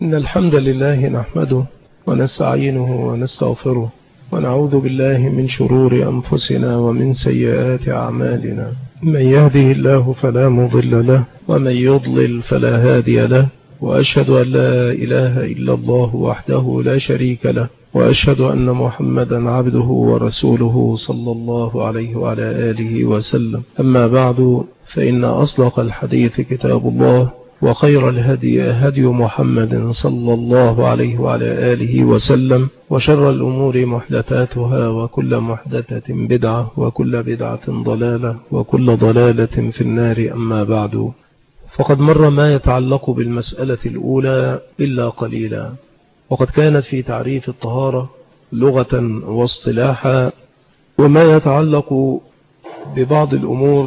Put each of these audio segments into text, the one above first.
إن الحمد لله نحمده ونستعينه ونستغفره ونعوذ بالله من شرور أنفسنا ومن سيئات أعمالنا. من يهده الله فلا مضل له ومن يضلل فلا هادي له، وأشهد أن لا إله إلا الله وحده لا شريك له، وأشهد أن محمدا عبده ورسوله صلى الله عليه وعلى آله وسلم. أما بعد، فإن أصدق الحديث كتاب الله، وخير الهدي هدي محمد صلى الله عليه وعلى آله وسلم، وشر الأمور محدثاتها، وكل محدثة بدعة، وكل بدعة ضلالة، وكل ضلالة في النار. أما بعد، فقد مر ما يتعلق بالمسألة الأولى إلا قليلا، وقد كانت في تعريف الطهارة لغة واصطلاحا، وما يتعلق ببعض الأمور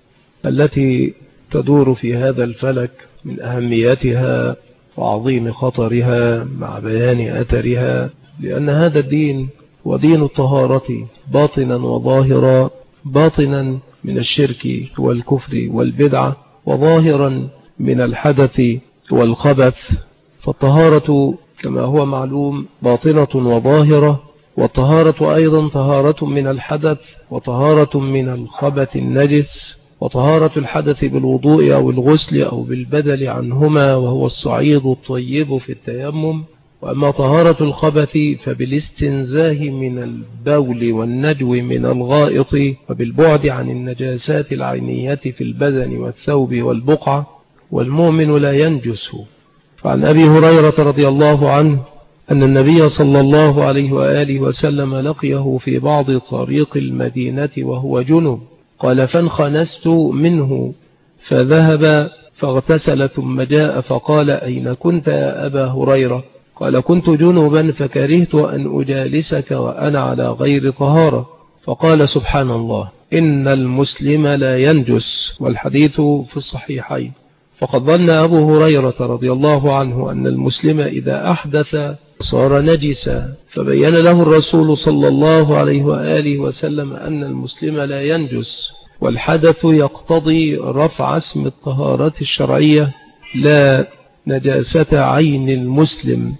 التي تدور في هذا الفلك من أهميتها وعظيم خطرها مع بيان أثرها، لأن هذا الدين ودين الطهارة باطنا وظاهرا، باطنا من الشرك والكفر والبدعة، وظاهرا من الحدث والخبث. فالطهارة كما هو معلوم باطنة وظاهرة، والطهارة أيضا طهارة من الحدث وطهارة من الخبث النجس، وطهارة الحدث بالوضوء أو الغسل أو بالبدل عنهما وهو الصعيد الطيب في التيمم، وأما طهارة الخبث فبالاستنزاه من البول والنجو من الغائط، وبالبعد عن النجاسات العينية في البدن والثوب والبقعة. والمؤمن لا ينجس. فعن أبي هريرة رضي الله عنه أن النبي صلى الله عليه وآله وسلم لقيه في بعض طريق المدينة وهو جنب، قال: فانخنست منه فذهب فاغتسل ثم جاء فقال: أين كنت يا أبا هريرة؟ قال: كنت جنبا فكرهت أن أجالسك وأنا على غير طهارة. فقال: سبحان الله، إن المسلم لا ينجس. والحديث في الصحيحين. فقد ظن أبو هريرة رضي الله عنه أن المسلم إذا أحدث صار نجسا، فبين له الرسول صلى الله عليه وآله وسلم أن المسلم لا ينجس، والحدث يقتضي رفع اسم الطهارة الشرعية لا نجاسة عين المسلم.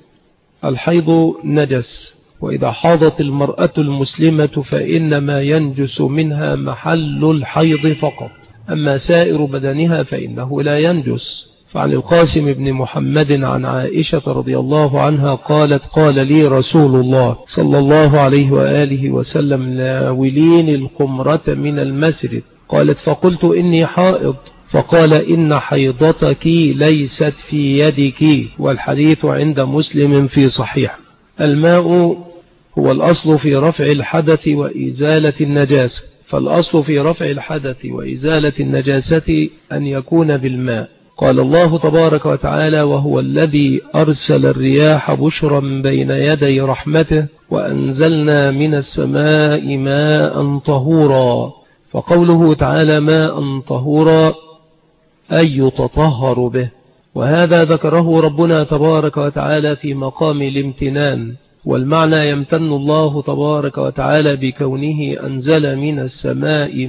الحيض نجس، وإذا حاضت المرأة المسلمة فإنما ينجس منها محل الحيض فقط، أما سائر بدنها فإنه لا ينجس. فعن القاسم بن محمد عن عائشة رضي الله عنها قالت: قال لي رسول الله صلى الله عليه وآله وسلم: ناوليني الخمرة من المسجد. قالت: فقلت: إني حائض. فقال: إن حيضتك ليست في يدك. والحديث عند مسلم في صحيح. الماء هو الأصل في رفع الحدث وإزالة النجاسة، فالأصل في رفع الحدث وإزالة النجاسة أن يكون بالماء. قال الله تبارك وتعالى: وهو الذي أرسل الرياح بشرا بين يدي رحمته وأنزلنا من السماء ماء طهورا. فقوله تعالى ماء طهورا أي يتطهر به، وهذا ذكره ربنا تبارك وتعالى في مقام الامتنان، والمعنى يمتن الله تبارك وتعالى بكونه أنزل من السماء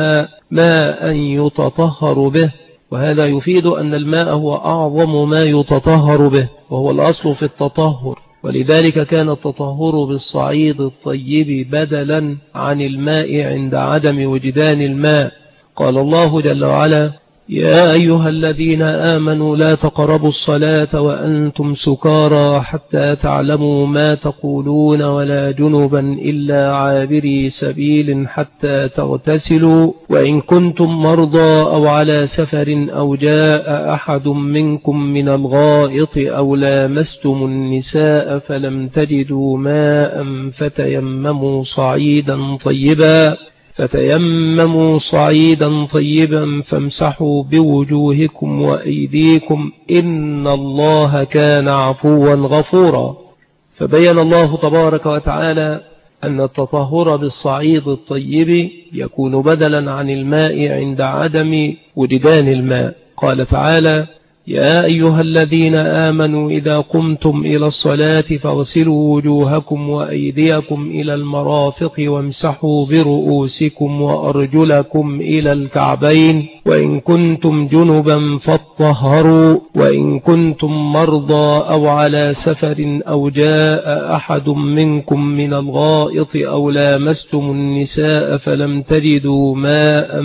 ماء يتطهر به، وهذا يفيد أن الماء هو أعظم ما يتطهر به، وهو الأصل في التطهر. ولذلك كان التطهر بالصعيد الطيب بدلا عن الماء عند عدم وجدان الماء. قال الله جل وعلا: يا أيها الذين آمنوا لا تقربوا الصلاة وأنتم سكارى حتى تعلموا ما تقولون ولا جنبا إلا عابري سبيل حتى تغتسلوا وإن كنتم مرضى أو على سفر أو جاء أحد منكم من الغائط أو لامستم النساء فلم تجدوا ماء فتيمموا صعيدا طيبا فامسحوا بوجوهكم وأيديكم إن الله كان عفوا غفورا. فبين الله تبارك وتعالى أن التطهر بالصعيد الطيب يكون بدلا عن الماء عند عدم وجدان الماء. قال تعالى: يا أيها الذين آمنوا إذا قمتم إلى الصلاة فاغسلوا وجوهكم وأيديكم إلى المرافق وامسحوا برؤوسكم وأرجلكم إلى الكعبين وإن كنتم جنبا فاطهروا وإن كنتم مرضى أو على سفر أو جاء أحد منكم من الغائط أو لامستم النساء فلم تجدوا ماء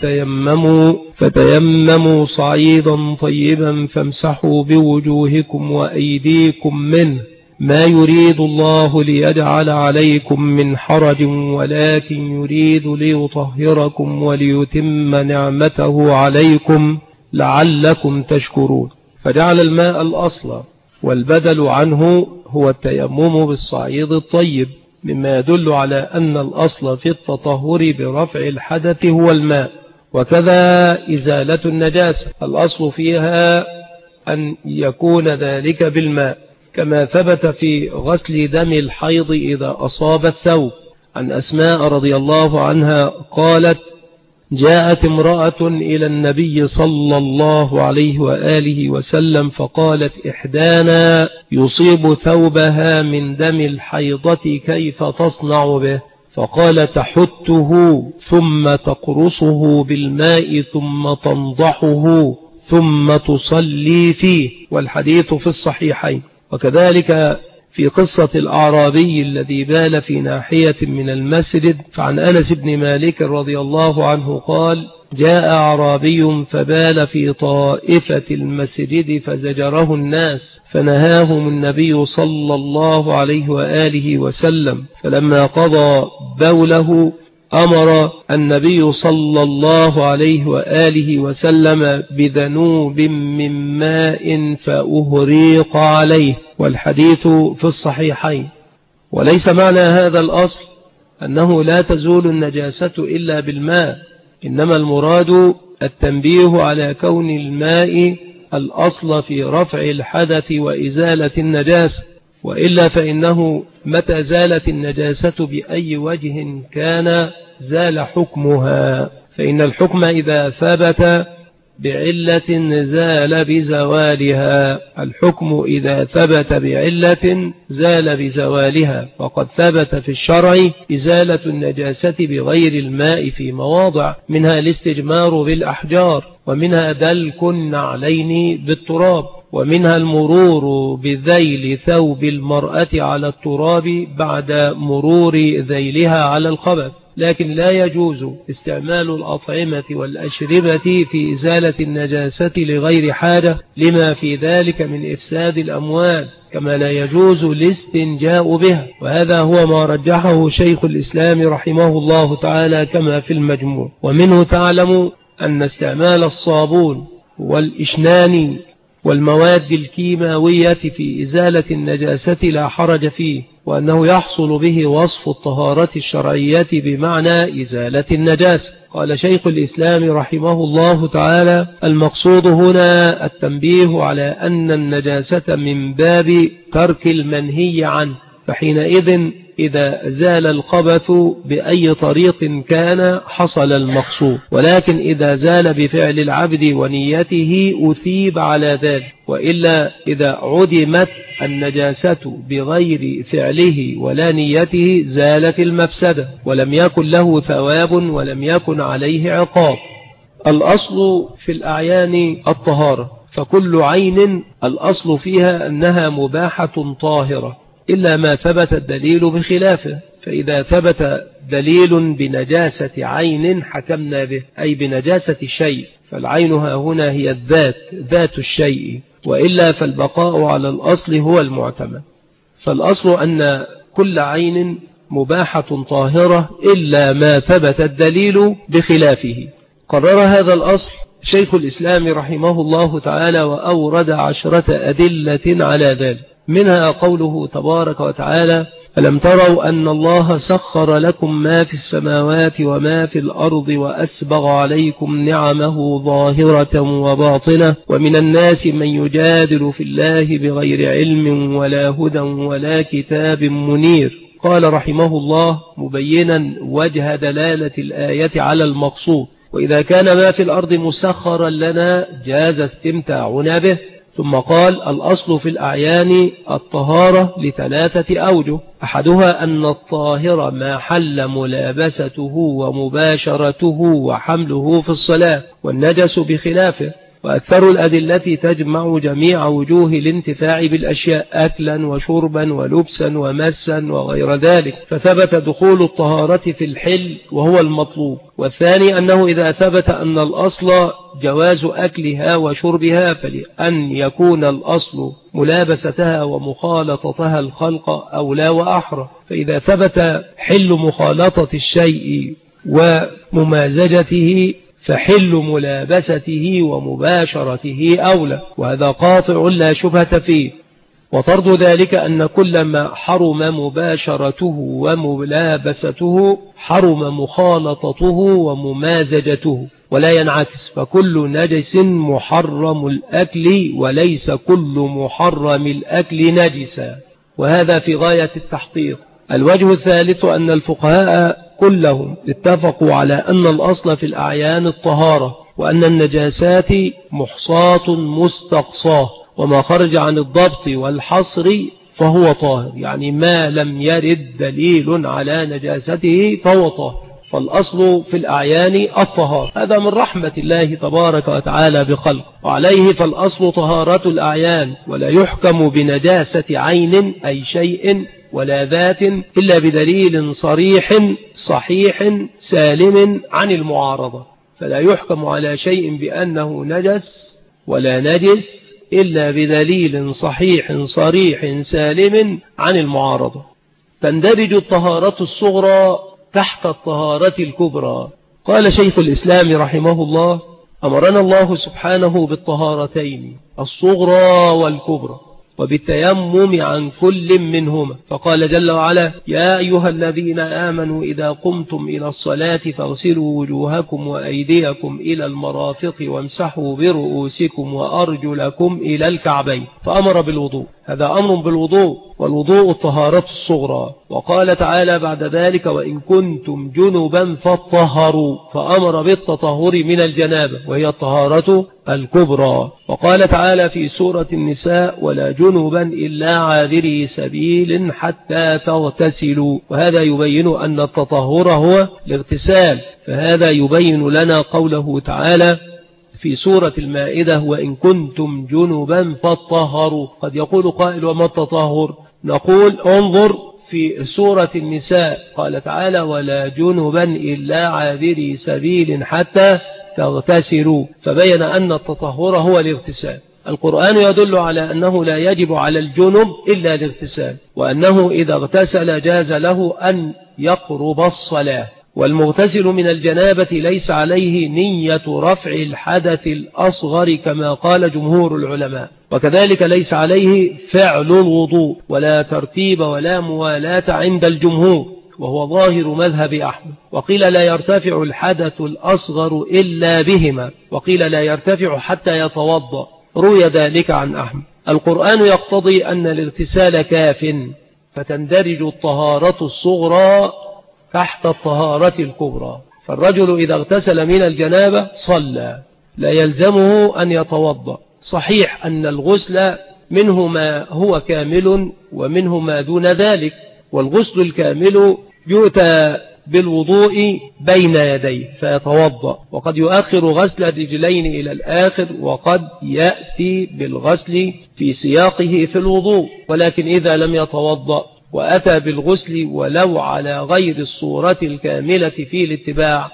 فتيمموا صعيدا طيبا فامسحوا بوجوهكم وأيديكم منه ما يريد الله ليجعل عليكم من حرج ولكن يريد ليطهركم وليتم نعمته عليكم لعلكم تشكرون. فجعل الماء الأصل والبدل عنه هو التيمم بالصعيد الطيب، مما يدل على أن الأصل في التطهر برفع الحدث هو الماء. وكذا إزالة النجاسة الأصل فيها أن يكون ذلك بالماء، كما ثبت في غسل دم الحيض إذا أصاب الثوب. عن أسماء رضي الله عنها قالت: جاءت امرأة إلى النبي صلى الله عليه وآله وسلم فقالت: إحدانا يصيب ثوبها من دم الحيضة كيف تصنع به؟ فقال: تحته ثم تقرصه بالماء ثم تنضحه ثم تصلي فيه. والحديث في الصحيحين. وكذلك في قصة الأعرابي الذي بال في ناحية من المسجد، فعن أنس بن مالك رضي الله عنه قال: جاء أعرابي فبال في طائفة المسجد فزجره الناس فنهاهم النبي صلى الله عليه وآله وسلم، فلما قضى بوله أمر النبي صلى الله عليه وآله وسلم بذنوب من ماء فأهريق عليه. والحديث في الصحيحين. وليس معنى هذا الأصل أنه لا تزول النجاسة إلا بالماء، إنما المراد التنبيه على كون الماء الأصل في رفع الحدث وإزالة النجاسة، وإلا فإنه متى زالت النجاسة بأي وجه كان زال حكمها، فإن الحكم إذا ثبت بعلة زال بزوالها. الحكم إذا ثبت بعلة زال بزوالها. وقد ثبت في الشرع إزالة النجاسة بغير الماء في مواضع، منها الاستجمار بالأحجار، ومنها دلك النعلين بالتراب، ومنها المرور بذيل ثوب المرأة على التراب بعد مرور ذيلها على الخبث. لكن لا يجوز استعمال الأطعمة والأشربة في إزالة النجاسة لغير حاجة، لما في ذلك من إفساد الأموال، كما لا يجوز الاستنجاء بها. وهذا هو ما رجحه شيخ الإسلام رحمه الله تعالى كما في المجموع. ومنه تعلم أن استعمال الصابون والإشنان والمواد الكيماوية في إزالة النجاسة لا حرج فيه، وأنه يحصل به وصف الطهارة الشرعية بمعنى إزالة النجاسة. قال شيخ الإسلام رحمه الله تعالى: المقصود هنا التنبيه على أن النجاسة من باب ترك المنهي عنه، فحينئذ إذا زال الخبث بأي طريق كان حصل المقصود، ولكن إذا زال بفعل العبد ونيته أثيب على ذلك. وإلا إذا عدمت النجاسة بغير فعله ولا نيته زالت المفسدة، ولم يكن له ثواب ولم يكن عليه عقاب. الأصل في الأعيان الطهارة، فكل عين الأصل فيها أنها مباحة طاهرة، إلا ما ثبت الدليل بخلافه. فإذا ثبت دليل بنجاسة عين حكمنا به، أي بنجاسة الشيء، فالعين هنا هي ذات الشيء، وإلا فالبقاء على الأصل هو المعتمد. فالأصل أن كل عين مباحة طاهرة إلا ما ثبت الدليل بخلافه. قرر هذا الأصل شيخ الإسلام رحمه الله تعالى وأورد 10 أدلة على ذلك، منها قوله تبارك وتعالى: ألم تروا أن الله سخر لكم ما في السماوات وما في الأرض وأسبغ عليكم نعمه ظاهرة وباطنة ومن الناس من يجادل في الله بغير علم ولا هدى ولا كتاب منير. قال رحمه الله مبينا وجه دلالة الآية على المقصود: وإذا كان ما في الأرض مسخرا لنا جاز استمتاعنا به، ثم قال الأصل في الأعيان الطهارة ل3 أوجه، أحدها أن الطاهر ما حل ملابسته ومباشرته وحمله في الصلاة، والنجس بخلافه. وأكثر الأدلة تجمع جميع وجوه الانتفاع بالأشياء أكلا وشربا ولبسا ومسا وغير ذلك، فثبت دخول الطهارة في الحل وهو المطلوب. والثاني أنه إذا ثبت أن الأصل جواز أكلها وشربها، فلأن يكون الأصل ملابستها ومخالطتها الخلق أولى وأحرى، فإذا ثبت حل مخالطة الشيء وممازجته فحل ملابسته ومباشرته أولى، وهذا قاطع لا شبهة فيه. وطرد ذلك أن كل ما حرم مباشرته وملابسته حرم مخالطته وممازجته، ولا ينعكس، فكل نجس محرم الأكل وليس كل محرم الأكل نجسا، وهذا في غاية التحقيق. الوجه الثالث أن الفقهاء كلهم اتفقوا على أن الأصل في الأعيان الطهارة، وأن النجاسات محصاة مستقصاة، وما خرج عن الضبط والحصر فهو طاهر، يعني ما لم يرد دليل على نجاسته فهو طاهر. فالأصل في الأعيان الطهارة، هذا من رحمة الله تبارك وتعالى بخلق، وعليه فالأصل طهارة الأعيان، ولا يحكم بنجاسة عين أي شيء ولا ذات إلا بدليل صريح صحيح سالم عن المعارضة، فلا يحكم على شيء بأنه نجس ولا نجس إلا بدليل صحيح صريح سالم عن المعارضة. تندرج الطهارة الصغرى تحت الطهارة الكبرى. قال شيخ الإسلام رحمه الله: أمرنا الله سبحانه بالطهارتين الصغرى والكبرى، وبالتيمم عن كل منهما، فقال جل وعلا: يا أيها الذين آمنوا إذا قمتم إلى الصلاة فاغسلوا وجوهكم وأيديكم إلى المرافق وامسحوا برؤوسكم وأرجلكم إلى الكعبين، فأمر بالوضوء، هذا أمر بالوضوء، والوضوء الطهارة الصغرى. وقال تعالى بعد ذلك: وإن كنتم جنبا فاطهروا، فأمر بالتطهر من الجنابة وهي الطهارة الكبرى. وقال تعالى في سورة النساء: ولا جنبا إلا عابري سبيل حتى تغتسلوا، وهذا يبين أن التطهر هو الاغتسال، فهذا يبين لنا قوله تعالى في سورة المائدة: وإن كنتم جنبا فاطهروا. قد يقول قائل: وما التطهر؟ نقول: انظر في سورة النساء قال تعالى: ولا جنبا إلا عابري سبيل حتى تغتسلوا، فبين أن التطهر هو الاغتسال. القرآن يدل على أنه لا يجب على الجنب إلا الاغتسال، وأنه إذا اغتسل جاز له أن يقرب الصلاة. والمغتسل من الجنابة ليس عليه نية رفع الحدث الأصغر كما قال جمهور العلماء، وكذلك ليس عليه فعل الوضوء ولا ترتيب ولا موالاة عند الجمهور، وهو ظاهر مذهب أحمد. وقيل لا يرتفع الحدث الأصغر إلا بهما، وقيل لا يرتفع حتى يتوضأ، روي ذلك عن أحمد. القرآن يقتضي أن الاغتسال كاف، فتندرج الطهارة الصغرى تحت الطهارة الكبرى. فالرجل إذا اغتسل من الجنابة صلى، لا يلزمه أن يتوضأ. صحيح أن الغسل منه ما هو كامل ومنه ما دون ذلك، والغسل الكامل يؤتى بالوضوء بين يديه فيتوضأ، وقد يؤخر غسل الرجلين إلى الآخر، وقد يأتي بالغسل في سياقه في الوضوء. ولكن إذا لم يتوضأ وأتى بالغسل ولو على غير الصورة الكاملة في الاتباع،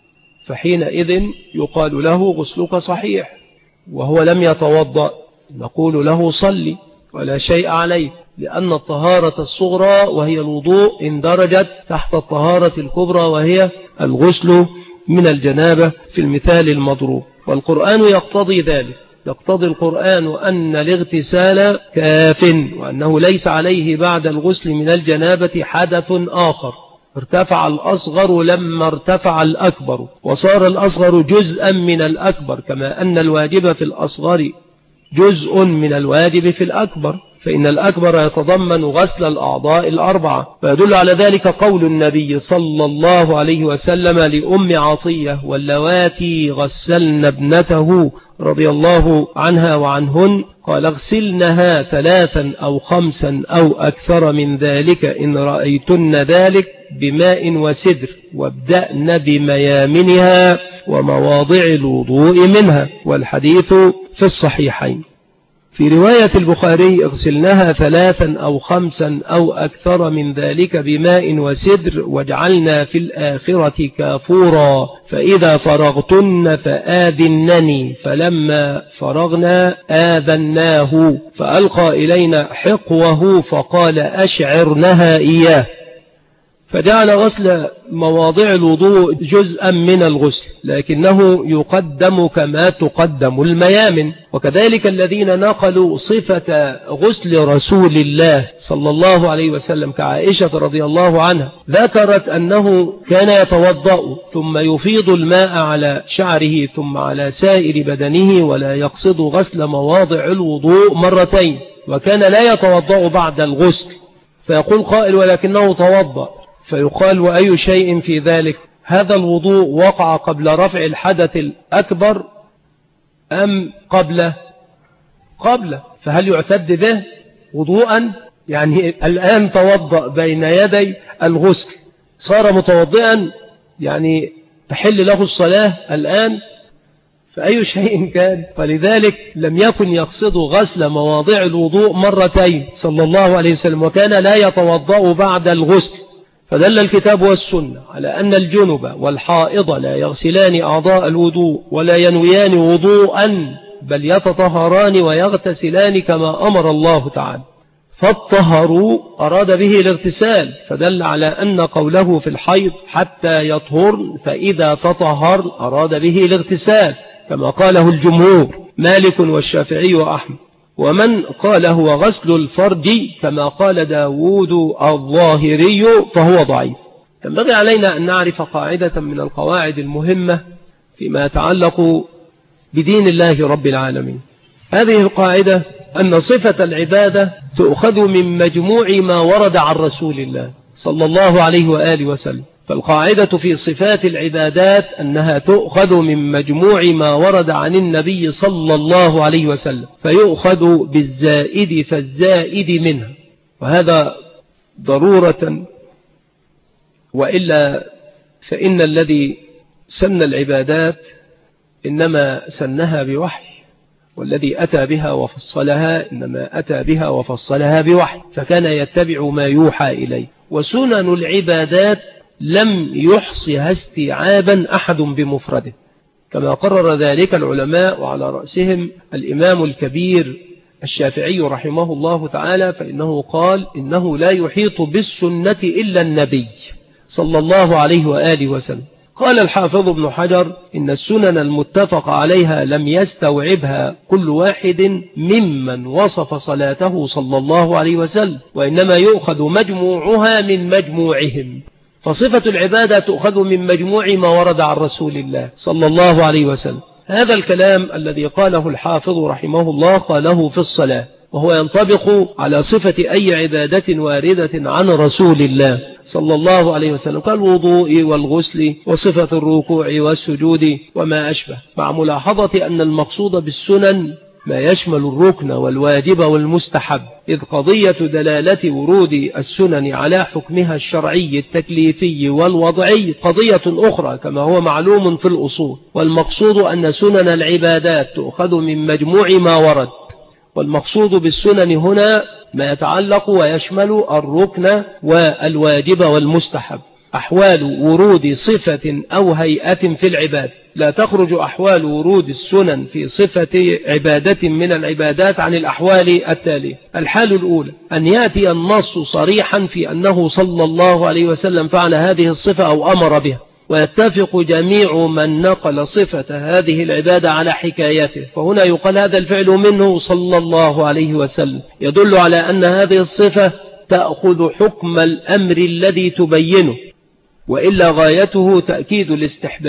فحينئذ يقال له غسلك صحيح، وهو لم يتوضأ نقول له صلي ولا شيء عليه، لأن الطهارة الصغرى وهي الوضوء اندرجت تحت الطهارة الكبرى وهي الغسل من الجنابة في المثال المضروب. والقرآن يقتضي ذلك، يقتضي القرآن أن الاغتسال كاف، وأنه ليس عليه بعد الغسل من الجنابة حدث آخر. ارتفع الأصغر لما ارتفع الأكبر، وصار الأصغر جزءا من الأكبر، كما أن الواجب في الأصغر جزء من الواجب في الأكبر، فإن الأكبر يتضمن غسل الأعضاء الأربعة. فيدل على ذلك قول النبي صلى الله عليه وسلم لأم عطية واللواتي غسلن ابنته رضي الله عنها وعنهن، قال اغسلنها 3 أو 5 أو أكثر من ذلك إن رأيتن ذلك بماء وسدر، وابدأن بميامنها ومواضع الوضوء منها. والحديث في الصحيحين. في رواية البخاري اغسلنها 3 أو 5 أو أكثر من ذلك بماء وسدر، واجعلنا في الآخرة كافورا، فإذا فرغتن فآذنني، فلما فرغنا آذناه، فألقى إلينا حقوه فقال أشعرنها إياه. فجعل غسل مواضع الوضوء جزءا من الغسل، لكنه يقدم كما تقدم الميامن. وكذلك الذين نقلوا صفة غسل رسول الله صلى الله عليه وسلم كعائشة رضي الله عنها، ذكرت أنه كان يتوضأ ثم يفيض الماء على شعره ثم على سائر بدنه، ولا يقصد غسل مواضع الوضوء مرتين، وكان لا يتوضأ بعد الغسل. فيقول قائل ولكنه توضأ، فيقال وأي شيء في ذلك؟ هذا الوضوء وقع قبل رفع الحدث الأكبر أم قبله؟ فهل يعتد به وضوءا؟ يعني الآن توضأ بين يدي الغسل، صار متوضئا، يعني تحل له الصلاة الآن، فأي شيء كان. فلذلك لم يكن يقصد غسل مواضع الوضوء مرتين صلى الله عليه وسلم، وكان لا يتوضأ بعد الغسل. فدل الكتاب والسنة على أن الجنب والحائض لا يغسلان أعضاء الوضوء ولا ينويان وضوءا، بل يتطهران ويغتسلان كما أمر الله تعالى. فالطهر أراد به الاغتسال، فدل على أن قوله في الحيض حتى يطهر، فإذا تطهر أراد به الاغتسال كما قاله الجمهور مالك والشافعي وأحمد. ومن قال هو غسل الفرج كما قال داود الظاهري فهو ضعيف. ينبغي علينا أن نعرف قاعدة من القواعد المهمة فيما يتعلق بدين الله رب العالمين. هذه القاعدة أن صفة العبادة تؤخذ من مجموع ما ورد عن رسول الله صلى الله عليه وآله وسلم. فالقاعدة في صفات العبادات أنها تؤخذ من مجموع ما ورد عن النبي صلى الله عليه وسلم، فيؤخذ بالزائد فالزائد منها، وهذا ضرورة، وإلا فإن الذي سن العبادات إنما سنها بوحي، والذي أتى بها وفصلها إنما أتى بها وفصلها بوحي، فكان يتبع ما يوحى إليه. وسنن العبادات لم يحصها استيعابا أحد بمفرده، كما قرر ذلك العلماء، وعلى رأسهم الإمام الكبير الشافعي رحمه الله تعالى، فإنه قال إنه لا يحيط بالسنة إلا النبي صلى الله عليه وآله وسلم. قال الحافظ ابن حجر إن السنن المتفق عليها لم يستوعبها كل واحد ممن وصف صلاته صلى الله عليه وسلم، وإنما يؤخذ مجموعها من مجموعهم. فصفة العبادة تؤخذ من مجموع ما ورد عن رسول الله صلى الله عليه وسلم. هذا الكلام الذي قاله الحافظ رحمه الله قاله في الصلاة، وهو ينطبق على صفة أي عبادة واردة عن رسول الله صلى الله عليه وسلم، كالوضوء والغسل وصفة الركوع والسجود وما أشبه، مع ملاحظة أن المقصود بالسنن ما يشمل الركن والواجب والمستحب، إذ قضية دلالة ورود السنن على حكمها الشرعي التكليفي والوضعي قضية أخرى كما هو معلوم في الأصول. والمقصود أن سنن العبادات تؤخذ من مجموع ما ورد، والمقصود بالسنن هنا ما يتعلق ويشمل الركن والواجب والمستحب. أحوال ورود صفة أو هيئة في العباد لا تخرج أحوال ورود السنن في صفة عبادة من العبادات عن الأحوال التالية. الحال الأولى أن يأتي النص صريحا في أنه صلى الله عليه وسلم فعل هذه الصفة أو أمر بها، ويتفق جميع من نقل صفة هذه العبادة على حكايته، فهنا يقال هذا الفعل منه صلى الله عليه وسلم، يدل على أن هذه الصفة تأخذ حكم الأمر الذي تبينه، وإلا غايته تأكيد الاستحباب.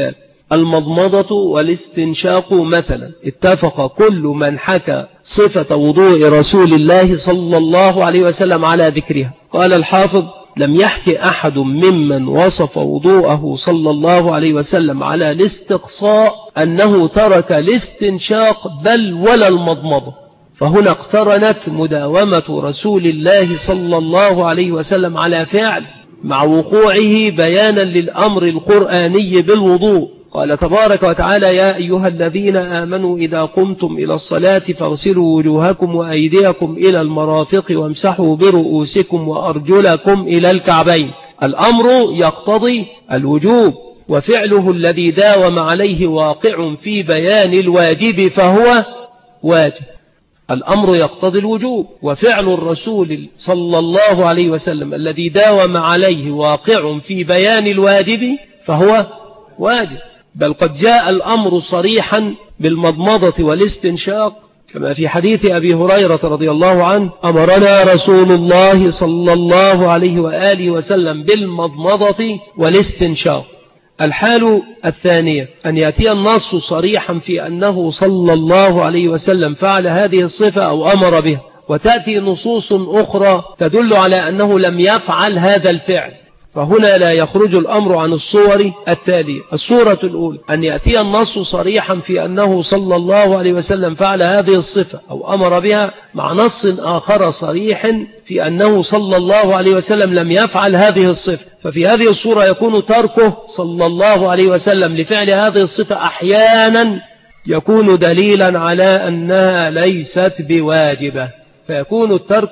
المضمضة والاستنشاق مثلا اتفق كل من حكى صفة وضوء رسول الله صلى الله عليه وسلم على ذكرها. قال الحافظ: لم يحكي أحد ممن وصف وضوءه صلى الله عليه وسلم على الاستقصاء أنه ترك الاستنشاق بل ولا المضمضة. فهنا اقترنت مداومة رسول الله صلى الله عليه وسلم على فعل مع وقوعه بيانا للأمر القرآني بالوضوء. قال تبارك وتعالى: يا أيها الذين آمنوا إذا قمتم إلى الصلاة فاغسلوا وجوهكم وأيديكم إلى المرافق وامسحوا برؤوسكم وأرجلكم إلى الكعبين. الأمر يقتضي الوجوب، وفعله الذي داوم عليه واقع في بيان الواجب فهو واجب. الأمر يقتضي الوجوب، وفعل الرسول صلى الله عليه وسلم الذي داوم عليه واقع في بيان الواجب فهو واجب. بل قد جاء الأمر صريحا بالمضمضة والاستنشاق كما في حديث أبي هريرة رضي الله عنه: أمرنا رسول الله صلى الله عليه وآله وسلم بالمضمضة والاستنشاق. الحال الثانية أن يأتي النص صريحا في أنه صلى الله عليه وسلم فعل هذه الصفة أو أمر بها، وتأتي نصوص أخرى تدل على أنه لم يفعل هذا الفعل، فهنا لا يخرج الأمر عن الصور التالية. الصورة الأولى أن يأتي النص صريحا في أنه صلى الله عليه وسلم فعل هذه الصفة أو أمر بها، مع نص آخر صريح في أنه صلى الله عليه وسلم لم يفعل هذه الصفة. ففي هذه الصورة يكون تركه صلى الله عليه وسلم لفعل هذه الصفة أحيانا يكون دليلا على أنها ليست بواجبة، فيكون الترك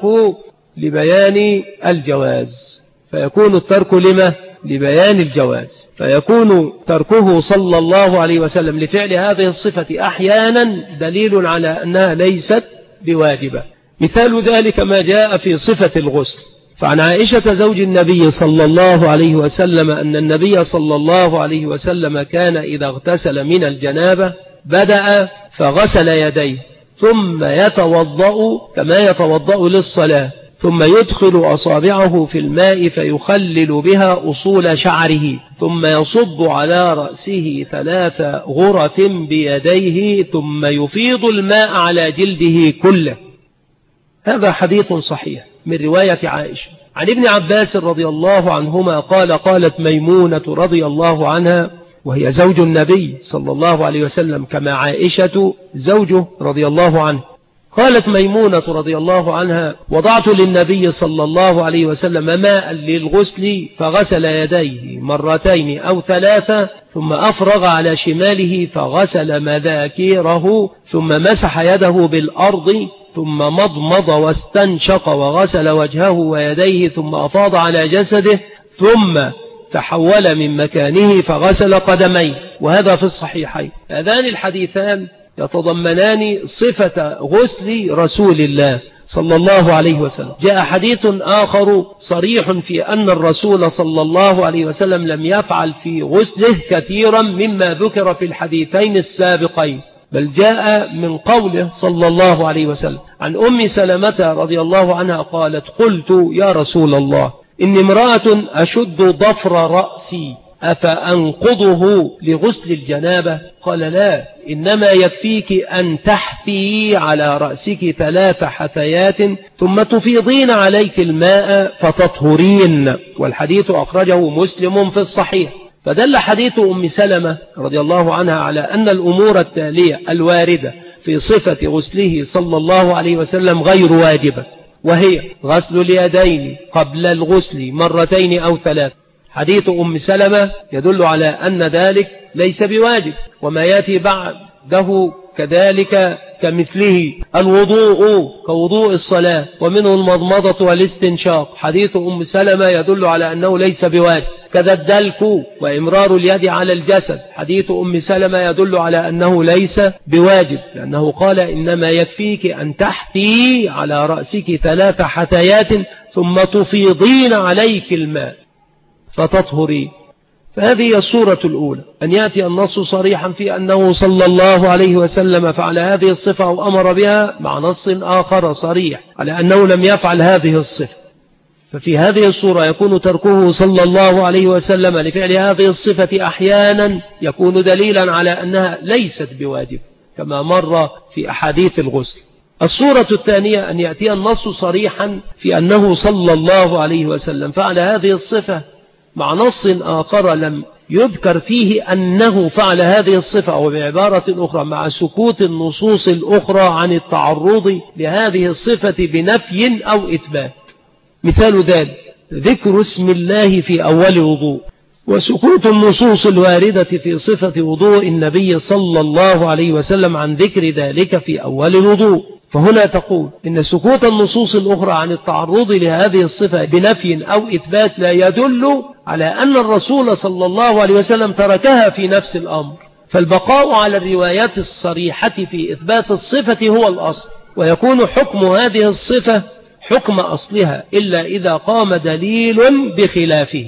لبيان الجواز، فيكون الترك لبيان الجواز، فيكون تركه صلى الله عليه وسلم لفعل هذه الصفة أحيانا دليل على أنها ليست بواجبة. مثال ذلك ما جاء في صفة الغسل. فعن عائشة زوج النبي صلى الله عليه وسلم أن النبي صلى الله عليه وسلم كان إذا اغتسل من الجنابة بدأ فغسل يديه ثم يتوضأ كما يتوضأ للصلاة، ثم يدخل أصابعه في الماء فيخلل بها أصول شعره، ثم يصب على رأسه 3 غرف بيديه، ثم يفيض الماء على جلده كله. هذا حديث صحيح من رواية عائشة. عن ابن عباس رضي الله عنهما قال: قالت ميمونة رضي الله عنها، وهي زوج النبي صلى الله عليه وسلم كما عائشة زوجه رضي الله عنه، قالت ميمونة رضي الله عنها: وضعت للنبي صلى الله عليه وسلم ماء للغسل فغسل يديه 2 أو 3، ثم أفرغ على شماله فغسل مذاكيره، ثم مسح يده بالأرض، ثم مضمض واستنشق وغسل وجهه ويديه، ثم أفاض على جسده، ثم تحول من مكانه فغسل قدميه. وهذا في الصحيحين. هذان الحديثان يتضمنان صفة غسل رسول الله صلى الله عليه وسلم. جاء حديث آخر صريح في أن الرسول صلى الله عليه وسلم لم يفعل في غسله كثيرا مما ذكر في الحديثين السابقين، بل جاء من قوله صلى الله عليه وسلم عن أم سلمة رضي الله عنها قالت: قلت يا رسول الله إني امرأة أشد ضفر رأسي أفأنقضه لغسل الجنابة؟ قال: لا، إنما يكفيك أن تحثي على رأسك 3 حثيات ثم تفيضين عليك الماء فتطهرين. والحديث أخرجه مسلم في الصحيح. فدل حديث أم سلمة رضي الله عنها على أن الأمور التالية الواردة في صفة غسله صلى الله عليه وسلم غير واجبة، وهي غسل اليدين قبل الغسل 2 أو 3. حديث أم سلمة يدل على أن ذلك ليس بواجب، وما يأتي بعده كذلك كمثله. الوضوء كوضوء الصلاة، ومنه المضمضة والاستنشاق. حديث أم سلمة يدل على أنه ليس بواجب. كذا الدلك وإمرار اليد على الجسد. حديث أم سلمة يدل على أنه ليس بواجب، لأنه قال: إنما يكفيك أن تحثي على رأسك 3 حثيات ثم تفيضين عليك الماء فتطهري. فهذه هي الصورة الأولى، أن يأتي النص صريحا في أنه صلى الله عليه وسلم فعل هذه الصفة أو أمر بها، مع نص آخر صريح على أنه لم يفعل هذه الصفة. ففي هذه الصورة يكون تركه صلى الله عليه وسلم لفعل هذه الصفة أحيانا يكون دليلا على أنها ليست بواجب كما مر في أحاديث الغسل. الصورة الثانية أن يأتي النص صريحا في أنه صلى الله عليه وسلم فعل هذه الصفة مع نص آخر لم يذكر فيه أنه فعل هذه الصفة، أو بعبارة أخرى مع سكوت النصوص الأخرى عن التعرض لهذه الصفة بنفي أو إثبات. مثال ذلك ذكر اسم الله في أول وضوء، وسكوت النصوص الواردة في صفة وضوء النبي صلى الله عليه وسلم عن ذكر ذلك في أول الوضوء. فهنا تقول إن سكوت النصوص الأخرى عن التعرض لهذه الصفة بنفي أو إثبات لا يدل على أن الرسول صلى الله عليه وسلم تركها في نفس الأمر، فالبقاء على الروايات الصريحة في إثبات الصفة هو الأصل، ويكون حكم هذه الصفة حكم أصلها إلا إذا قام دليل بخلافه،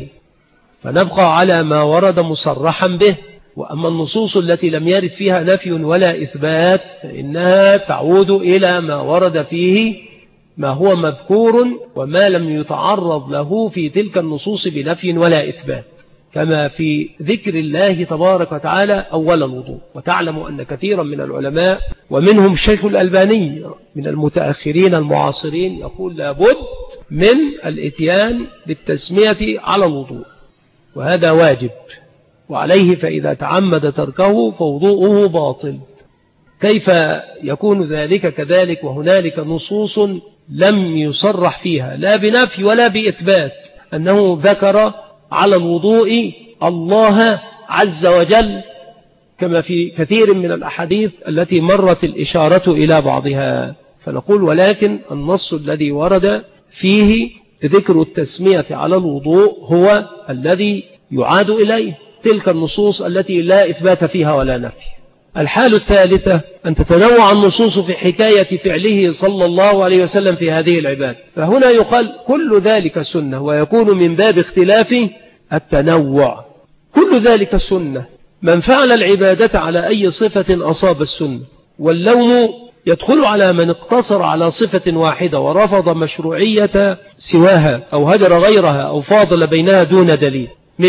فنبقى على ما ورد مصرحا به. وأما النصوص التي لم يرد فيها نفي ولا إثبات فإنها تعود إلى ما ورد فيه ما هو مذكور وما لم يتعرض له في تلك النصوص بنفي ولا إثبات، كما في ذكر الله تبارك وتعالى أول الوضوء. وتعلم أن كثيرا من العلماء ومنهم الشيخ الألباني من المتأخرين المعاصرين يقول لابد من الإتيان بالتسمية على الوضوء، وهذا واجب وعليه، فإذا تعمد تركه فوضوءه باطل. كيف يكون ذلك كذلك وهنالك نصوص لم يصرح فيها لا بنفي ولا بإثبات أنه ذكر على الوضوء الله عز وجل، كما في كثير من الأحاديث التي مرت الإشارة إلى بعضها. فنقول ولكن النص الذي ورد فيه ذكر التسمية على الوضوء هو الذي يعاد إليه تلك النصوص التي لا إثبات فيها ولا نفي. الحالة الثالثة أن تتنوع النصوص في حكاية فعله صلى الله عليه وسلم في هذه العبادة، فهنا يقال كل ذلك سنة، ويكون من باب اختلاف التنوع. كل ذلك سنة، من فعل العبادة على أي صفة أصاب السنة، واللوم يدخل على من اقتصر على صفة واحدة ورفض مشروعية سواها أو هجر غيرها أو فاضل بينها دون دليل،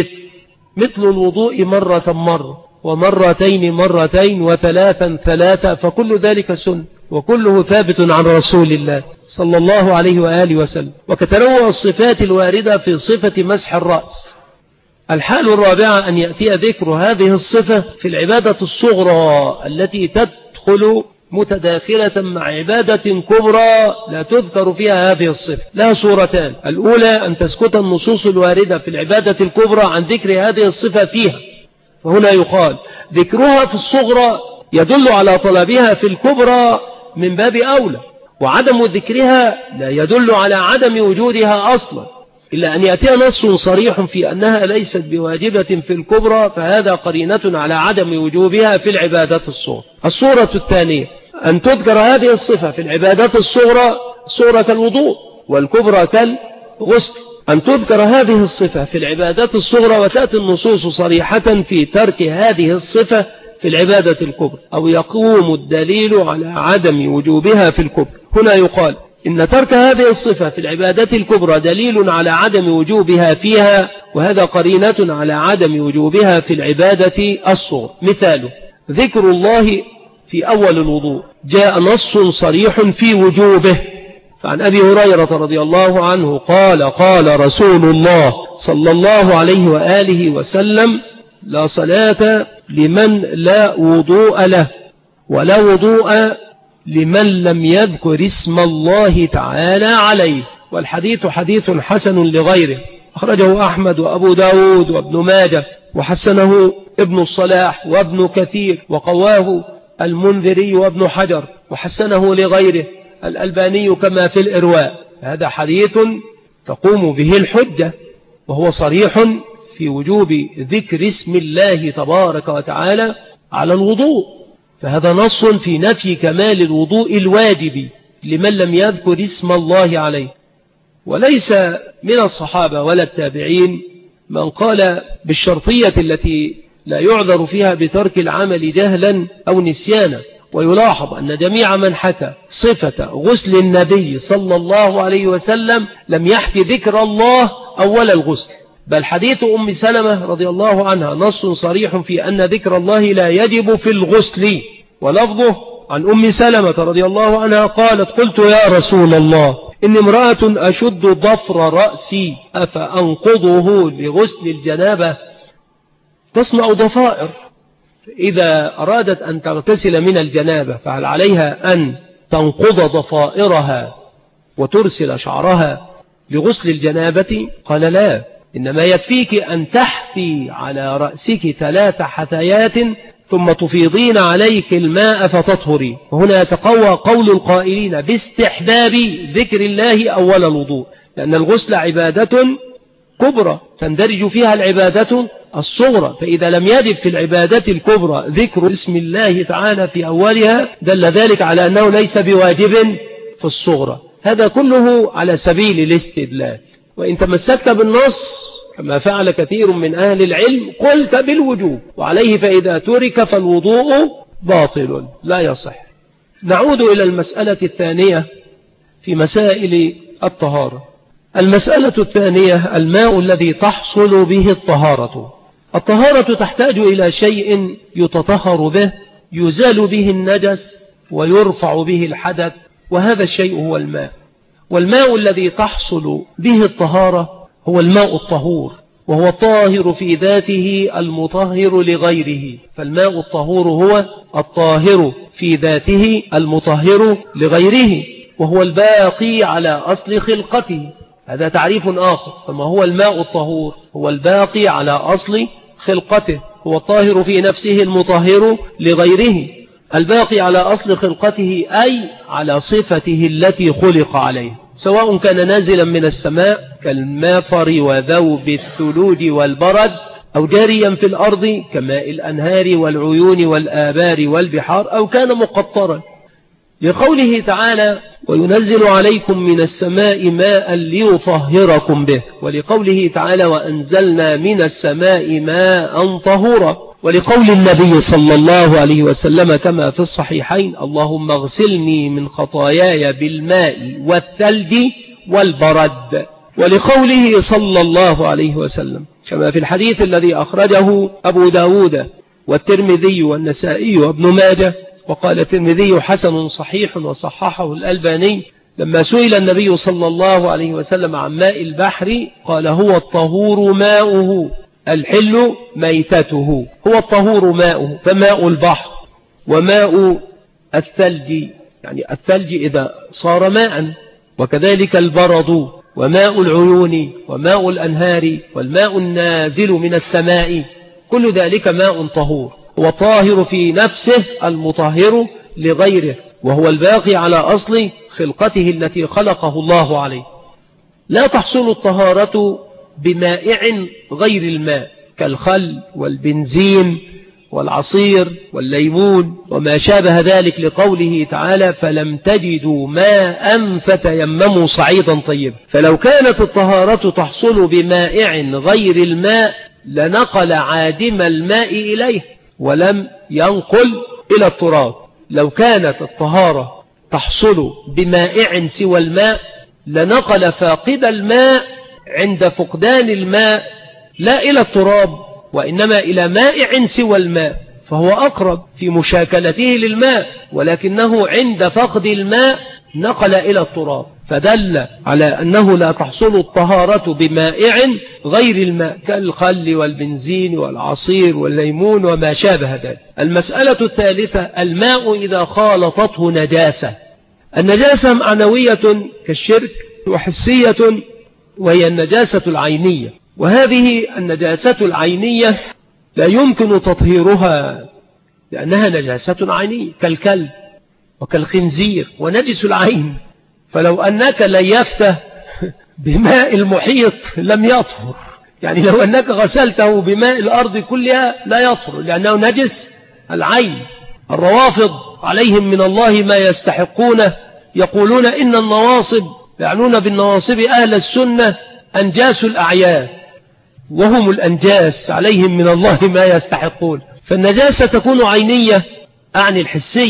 مثل الوضوء مرة ومرتين مرتين وثلاثا ثلاثة، فكل ذلك سنة وكله ثابت عن رسول الله صلى الله عليه وآله وسلم. وكتنوع الصفات الواردة في صفة مسح الرأس. الحال الرابعة أن يأتي ذكر هذه الصفة في العبادة الصغرى التي تدخل متداخلة مع عبادة كبرى لا تذكر فيها هذه الصفة. لها صورتان: الأولى أن تسكت النصوص الواردة في العبادة الكبرى عن ذكر هذه الصفة فيها، فهنا يقال ذكرها في الصغرى يدل على طلبها في الكبرى من باب أولى، وعدم ذكرها لا يدل على عدم وجودها أصلا، إلا أن يأتي نص صريح في أنها ليست بواجبة في الكبرى، فهذا قرينة على عدم وجوبها في العبادة الصغرى. الصورة الثانية أن تذكر هذه الصفة في العبادات الصغرى صورة كالوضوء، والكبرى كالغسل. أن تذكر هذه الصفة في العبادات الصغرى وتأتي النصوص صريحة في ترك هذه الصفة في العبادة الكبرى، أو يقوم الدليل على عدم وجوبها في الكبرى. هنا يقال إن ترك هذه الصفة في العبادات الكبرى دليل على عدم وجوبها فيها، وهذا قرينة على عدم وجوبها في العبادة الصغرى. مثاله ذكر الله في أول الوضوء جاء نص صريح في وجوبه، فعن أبي هريرة رضي الله عنه قال قال رسول الله صلى الله عليه وآله وسلم: لا صلاة لمن لا وضوء له، ولا وضوء لمن لم يذكر اسم الله تعالى عليه. والحديث حديث حسن لغيره، أخرجه أحمد وأبو داود وابن ماجه، وحسنه ابن الصلاح وابن كثير، وقواه المنذري وابن حجر، وحسنه لغيره الألباني كما في الإرواء. هذا حديث تقوم به الحجة، وهو صريح في وجوب ذكر اسم الله تبارك وتعالى على الوضوء، فهذا نص في نفي كمال الوضوء الواجب لمن لم يذكر اسم الله عليه. وليس من الصحابة ولا التابعين من قال بالشرطية التي لا يعذر فيها بترك العمل جهلا أو نسيانا، ويلاحظ أن جميع من حكى صفة غسل النبي صلى الله عليه وسلم لم يحكي ذكر الله أول الغسل، بل حديث أم سلمة رضي الله عنها نص صريح في أن ذكر الله لا يجب في الغسل، ولفظه عن أم سلمة رضي الله عنها قالت: قلت يا رسول الله إن امرأة أشد ضفر رأسي أفأنقضه لغسل الجنابة. تصنع ضفائر، إذا أرادت أن تغتسل من الجنابة فهل عليها أن تنقض ضفائرها وترسل شعرها لغسل الجنابة؟ قال: لا، إنما يكفيك أن تحثي على رأسك 3 حثيات ثم تفيضين عليك الماء فتطهري. وهنا يتقوى قول القائلين باستحباب ذكر الله أول الوضوء، لأن الغسل عبادة كبرى تندرج فيها العبادة الصغرى، فإذا لم يجب في العبادة الكبرى ذكر اسم الله تعالى في أولها دل ذلك على أنه ليس بواجب في الصغرى. هذا كله على سبيل الاستدلال، وإن تمسكت بالنص كما فعل كثير من أهل العلم قلت بالوجوب، وعليه فإذا ترك فالوضوء باطل لا يصح. نعود إلى المسألة الثانية في مسائل الطهارة. المسألة الثانية: الماء الذي تحصل به الطهارة. الطهارة تحتاج إلى شيء يتطهر به، يزال به النجس ويرفع به الحدث، وهذا الشيء هو الماء. والماء الذي تحصل به الطهارة هو الماء الطهور، وهو الطاهر في ذاته المطهر لغيره. فالماء الطهور هو الطاهر في ذاته المطهر لغيره، وهو الباقي على أصل خلقته. هذا تعريف آخر. فما هو الماء الطهور؟ هو الباقي على أصل خلقته، هو الطاهر في نفسه المطهر لغيره، الباقي على أصل خلقته أي على صفته التي خلق عليه، سواء كان نازلا من السماء كالمطر وذوب الثلوج والبرد، أو جاريا في الأرض كماء الأنهار والعيون والآبار والبحار، أو كان مقطرا. لقوله تعالى: وينزل عليكم من السماء ماء ليطهركم به، ولقوله تعالى: وأنزلنا من السماء ماء طهورا، ولقول النبي صلى الله عليه وسلم كما في الصحيحين: اللهم اغسلني من خطاياي بالماء والثلج والبرد، ولقوله صلى الله عليه وسلم كما في الحديث الذي أخرجه أبو داود والترمذي والنسائي وابن ماجه، وقال الترمذي حسن صحيح وصححه الألباني: لما سئل النبي صلى الله عليه وسلم عن ماء البحر قال: هو الطهور ماؤه الحل ميتته. هو الطهور ماؤه، فماء البحر وماء الثلج، يعني الثلج إذا صار ماء، وكذلك البرد وماء العيون وماء الأنهار والماء النازل من السماء، كل ذلك ماء طهور، هو طاهر في نفسه المطهر لغيره، وهو الباقي على أصل خلقته التي خلقه الله عليه. لا تحصل الطهارة بمائع غير الماء كالخل والبنزين والعصير والليمون وما شابه ذلك، لقوله تعالى: فلم تجدوا ماء فتيمموا صعيدا طيبا. فلو كانت الطهارة تحصل بمائع غير الماء لنقل عادم الماء إليه ولم ينقل إلى التراب. لو كانت الطهارة تحصل بمائع سوى الماء لنقل فاقد الماء عند فقدان الماء لا إلى التراب وإنما إلى مائع سوى الماء، فهو أقرب في مشاكلته للماء، ولكنه عند فقد الماء نقل إلى التراب، فدل على أنه لا تحصل الطهارة بمائع غير الماء كالخل والبنزين والعصير والليمون وما شابه ذلك. المسألة الثالثة: الماء إذا خالطته نجاسة. النجاسة معنوية كالشرك، وحسية وهي النجاسة العينية، وهذه النجاسة العينية لا يمكن تطهيرها لأنها نجاسة عينية كالكلب وكالخنزير ونجس العين. فلو أنك ليفته بماء المحيط لم يطهر، يعني لو أنك غسلته بماء الأرض كلها لا يطهر لأنه نجس العين. الروافض عليهم من الله ما يستحقونه، يقولون إن النواصب، يعنون بالنواصب أهل السنة، أنجاس الأعيان، وهم الأنجاس، عليهم من الله ما يستحقون. فالنجاسة تكون عينية، أعني الحسية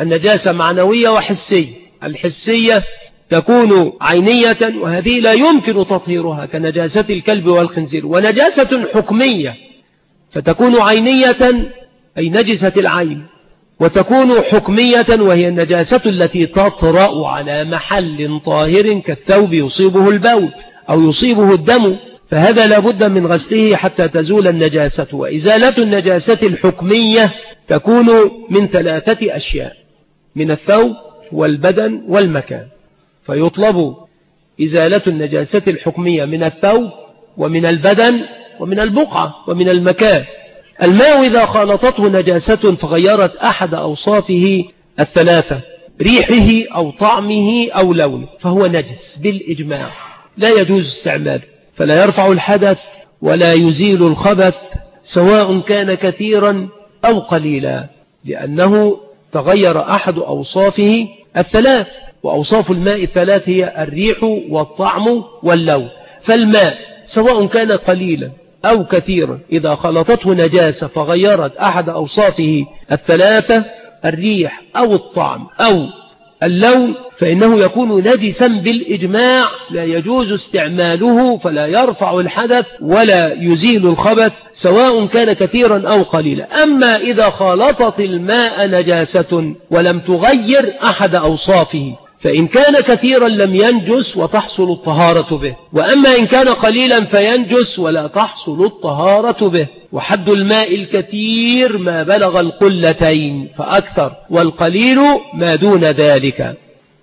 النجاسة معنوية وحسية. الحسية تكون عينية وهذه لا يمكن تطهيرها كنجاسة الكلب والخنزير، ونجاسة حكمية فتكون عينية أي نجسة العين، وتكون حكمية وهي النجاسة التي تطرأ على محل طاهر كالثوب يصيبه البول أو يصيبه الدم، فهذا لا بد من غسله حتى تزول النجاسة. وإزالة النجاسة الحكمية تكون من 3 أشياء: من الثوب والبدن والمكان. فيطلب إزالة النجاسة الحكمية من الثوب ومن البدن ومن البقعة ومن المكان. الماء إذا خالطته نجاسة فغيرت أحد أوصافه 3: ريحه أو طعمه أو لونه، فهو نجس بالإجماع لا يجوز استعماله، فلا يرفع الحدث ولا يزيل الخبث سواء كان كثيرا أو قليلا، لأنه تغير أحد أوصافه 3. وأوصاف الماء 3 هي الريح والطعم واللون. فالماء سواء كان قليلا أو كثيرا إذا خلطته نجاسة فغيرت أحد أوصافه 3: الريح أو الطعم أو اللون، فإنه يكون نجسا بالإجماع لا يجوز استعماله، فلا يرفع الحدث ولا يزيل الخبث سواء كان كثيرا أو قليلا. أما إذا خالطت الماء نجاسة ولم تغير أحد أوصافه فإن كان كثيرا لم ينجس وتحصل الطهارة به، وأما إن كان قليلا فينجس ولا تحصل الطهارة به. وحد الماء الكثير ما بلغ القلتين فأكثر، والقليل ما دون ذلك.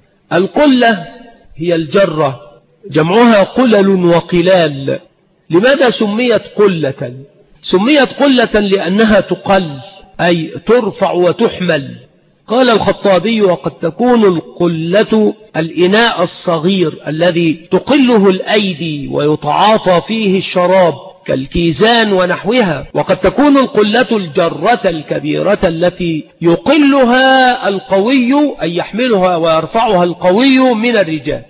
القلة هي الجرة، جمعها قلل وقلال. لماذا سميت قلة؟ سميت قلة لأنها تقل أي ترفع وتحمل. قال الخطابي: وقد تكون القلة الإناء الصغير الذي تقله الأيدي ويتعاطى فيه الشراب كالكيزان ونحوها، وقد تكون القلة الجرة الكبيرة التي يقلها القوي أي يحملها ويرفعها القوي من الرجال.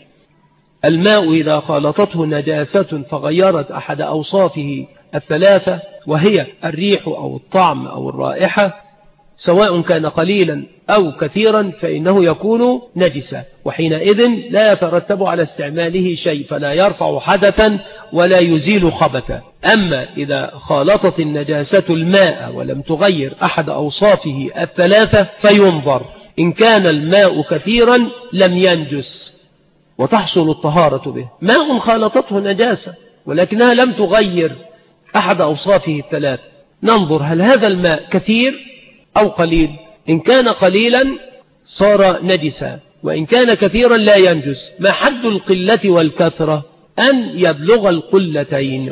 الماء إذا خالطته نجاسة فغيرت أحد أوصافه 3 وهي الريح أو الطعم أو الرائحة سواء كان قليلا أو كثيرا فإنه يكون نجسا، وحينئذ لا يترتب على استعماله شيء، فلا يرفع حدثا ولا يزيل خبثا. أما إذا خالطت النجاسة الماء ولم تغير أحد أوصافه 3 فينظر، إن كان الماء كثيرا لم ينجس وتحصل الطهارة به. ماء خالطته نجاسة ولكنها لم تغير أحد أوصافه 3، ننظر هل هذا الماء كثير أو قليل. إن كان قليلا صار نجسا، وإن كان كثيرا لا ينجس. ما حد القلة والكثرة؟ أن يبلغ القلتين.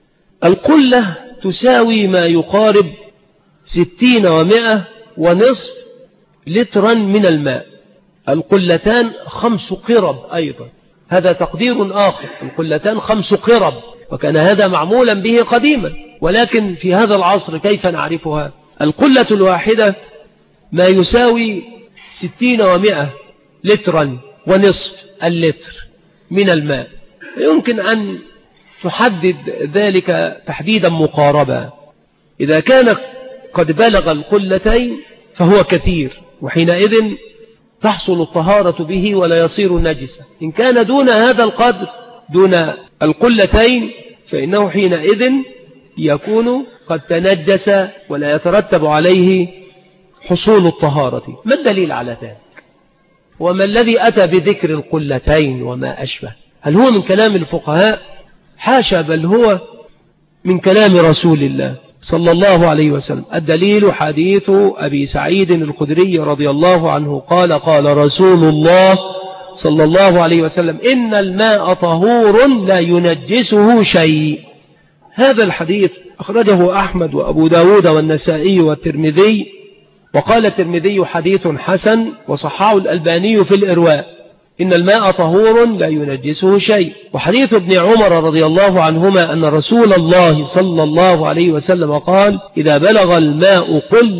القلة تساوي ما يقارب 60 و100 ونصف لترا من الماء. القلتان 5 قرب أيضا، هذا تقدير آخر. القلتان 5 قرب، وكان هذا معمولا به قديما، ولكن في هذا العصر كيف نعرفها؟ القلة الواحدة ما يساوي 60 و100 لترا ونصف اللتر من الماء. يمكن أن تحدد ذلك تحديدا مقاربا. إذا كان قد بلغ القلتين فهو كثير، وحينئذ تحصل الطهارة به ولا يصير نجسا. إن كان دون هذا القدر، دون القلتين، فإنه حينئذ يكون قد تنجس ولا يترتب عليه حصول الطهارة. ما الدليل على ذلك؟ وما الذي أتى بذكر القلتين وما أشبه؟ هل هو من كلام الفقهاء؟ حاشا، بل هو من كلام رسول الله صلى الله عليه وسلم. الدليل حديث أبي سعيد الخدري رضي الله عنه قال: قال رسول الله صلى الله عليه وسلم: إن الماء طهور لا ينجسه شيء. هذا الحديث أخرجه أحمد وأبو داود والنسائي والترمذي، وقال الترمذي حديث حسن، وصححه الألباني في الإرواء: إن الماء طهور لا ينجسه شيء. وحديث ابن عمر رضي الله عنهما أن رسول الله صلى الله عليه وسلم قال: إذا بلغ الماء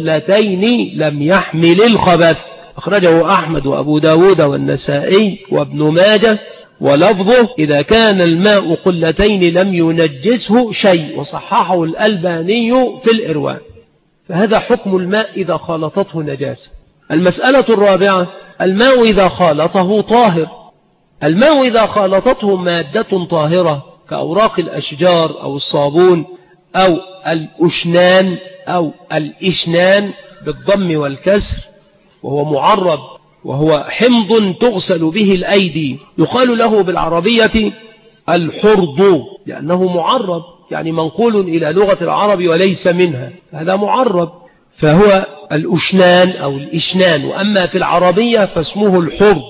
قلتين لم يحمل الخبث. أخرجه أحمد وأبو داود والنسائي وابن ماجه، ولفظه: إذا كان الماء قلتين لم ينجسه شيء، وصححه الألباني في الإرواء. فهذا حكم الماء إذا خالطته نجاسة. المسألة الرابعة: الماء إذا خالطه طاهر. الماء إذا خالطته مادة طاهرة كأوراق الأشجار أو الصابون أو الأشنان أو الإشنان بالضم والكسر، وهو معرب وهو حمض تغسل به الأيدي، يقال له بالعربية الحرض لأنه معرب، يعني منقول إلى لغة العرب وليس منها، هذا معرب، فهو الأشنان أو الإشنان، وأما في العربية فاسمه الحرض.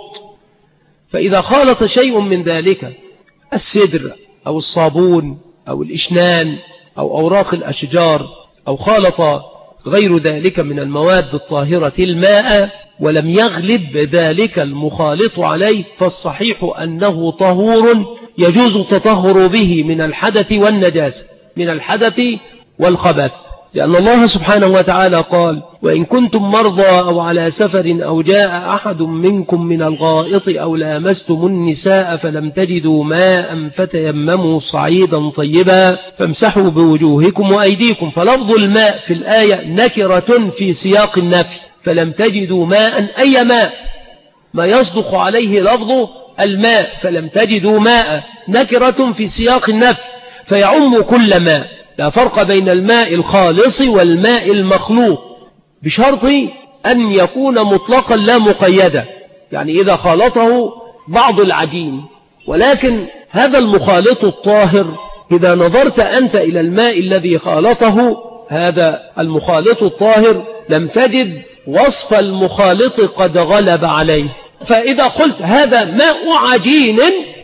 فإذا خالط شيء من ذلك السدر أو الصابون أو الإشنان أو أوراق الأشجار أو خالط غير ذلك من المواد الطاهرة الماء ولم يغلب ذلك المخالط عليه، فالصحيح أنه طهور يجوز التطهر به من الحدث والنجاسة، من الحدث والخبث، لأن الله سبحانه وتعالى قال: وإن كنتم مرضى أو على سفر أو جاء أحد منكم من الغائط أو لامستم النساء فلم تجدوا ماء فتيمموا صعيدا طيبا فامسحوا بوجوهكم وأيديكم. فلفظ الماء في الآية نكرة في سياق النفي، فلم تجدوا ماء أي ماء، ما يصدق عليه لفظ الماء، فلم تجدوا ماء نكرة في سياق النفي فيعم كل ماء، لا فرق بين الماء الخالص والماء المخلوط، بشرط أن يكون مطلقا لا مقيدا، يعني إذا خالطه بعض العجين. ولكن هذا المخالط الطاهر إذا نظرت أنت إلى الماء الذي خالطه هذا المخالط الطاهر لم تجد وصف المخالط قد غلب عليه، فإذا قلت هذا ماء عجين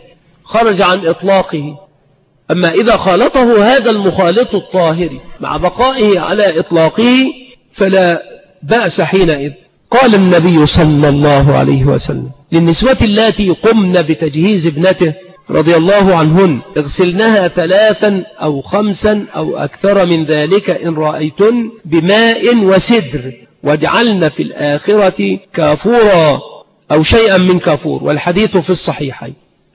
خرج عن إطلاقه. أما إذا خالطه هذا المخالط الطاهر مع بقائه على إطلاقه فلا بأس حينئذ. قال النبي صلى الله عليه وسلم للنسوة اللاتي قمن بتجهيز ابنته رضي الله عنهن: اغسلنها 3 أو 5 أو أكثر من ذلك إن رأيتن بماء وسدر، واجعلن في الآخرة كافورا أو شيئا من كافور، والحديث في الصحيحين.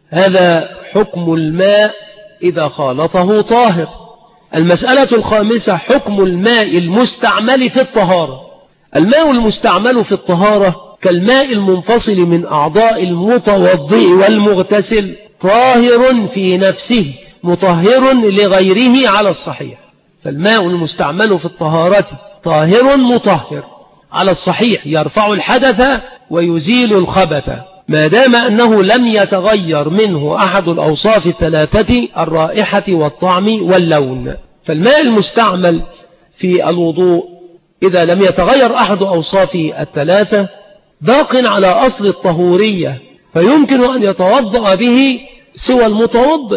هذا حكم الماء إذا خالطه طاهر. المسألة الخامسة: حكم الماء المستعمل في الطهارة. الماء المستعمل في الطهارة كالماء المنفصل من أعضاء المتوضئ والمغتسل، طاهر في نفسه مطهر لغيره على الصحيح. فالماء المستعمل في الطهارة طاهر مطهر على الصحيح، يرفع الحدث ويزيل الخبث ما دام أنه لم يتغير منه أحد الأوصاف الثلاثة: الرائحة والطعم واللون. فالماء المستعمل في الوضوء إذا لم يتغير أحد أوصافه الثلاثة باق على أصل الطهورية، فيمكن أن يتوضأ به سوى المتوضئ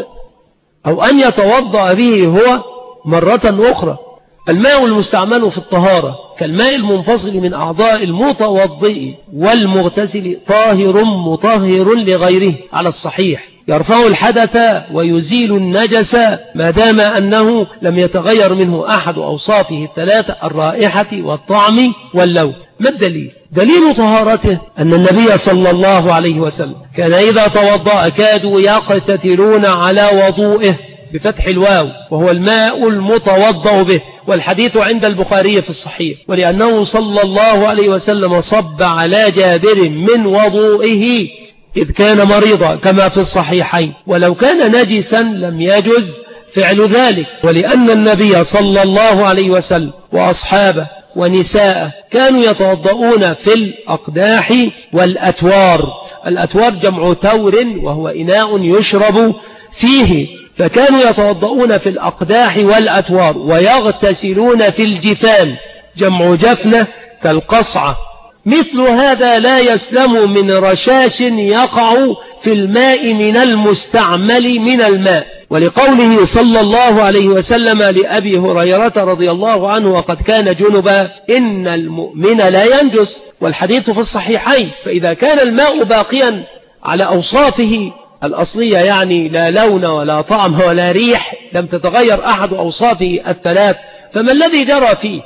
أو أن يتوضأ به هو مرة أخرى. الماء المستعمل في الطهارة كالماء المنفصل من أعضاء المتوضئ والمغتسل، طاهر مطهر لغيره على الصحيح، يرفع الحدث ويزيل النجس ما دام أنه لم يتغير منه أحد أوصافه الثلاثة: الرائحة والطعم واللون. ما الدليل؟ دليل طهارته أن النبي صلى الله عليه وسلم كان إذا توضأ كادوا يقتتلون على وضوئه بفتح الواو، وهو الماء المتوضأ به، والحديث عند البخاري في الصحيح، ولأنه صلى الله عليه وسلم صب على جابر من وضوئه إذ كان مريضا كما في الصحيحين، ولو كان نجسا لم يجز فعل ذلك، ولأن النبي صلى الله عليه وسلم وأصحابه ونساء كانوا يتوضؤون في الأقداح والأتوار. الأتوار جمع تور وهو إناء يشرب فيه، فكانوا يتوضؤون في الأقداح والأتوار، ويغتسلون في الجفان جمع جفنة كالقصعة. مثل هذا لا يسلم من رشاش يقع في الماء من المستعمل من الماء، ولقوله صلى الله عليه وسلم لأبي هريرة رضي الله عنه وقد كان جنبا: إن المؤمن لا ينجس، والحديث في الصحيحين. فإذا كان الماء باقيا على أوصافه الأصلية، يعني لا لون ولا طعم ولا ريح، لم تتغير أحد أوصافه الثلاث، فما الذي جرى فيه؟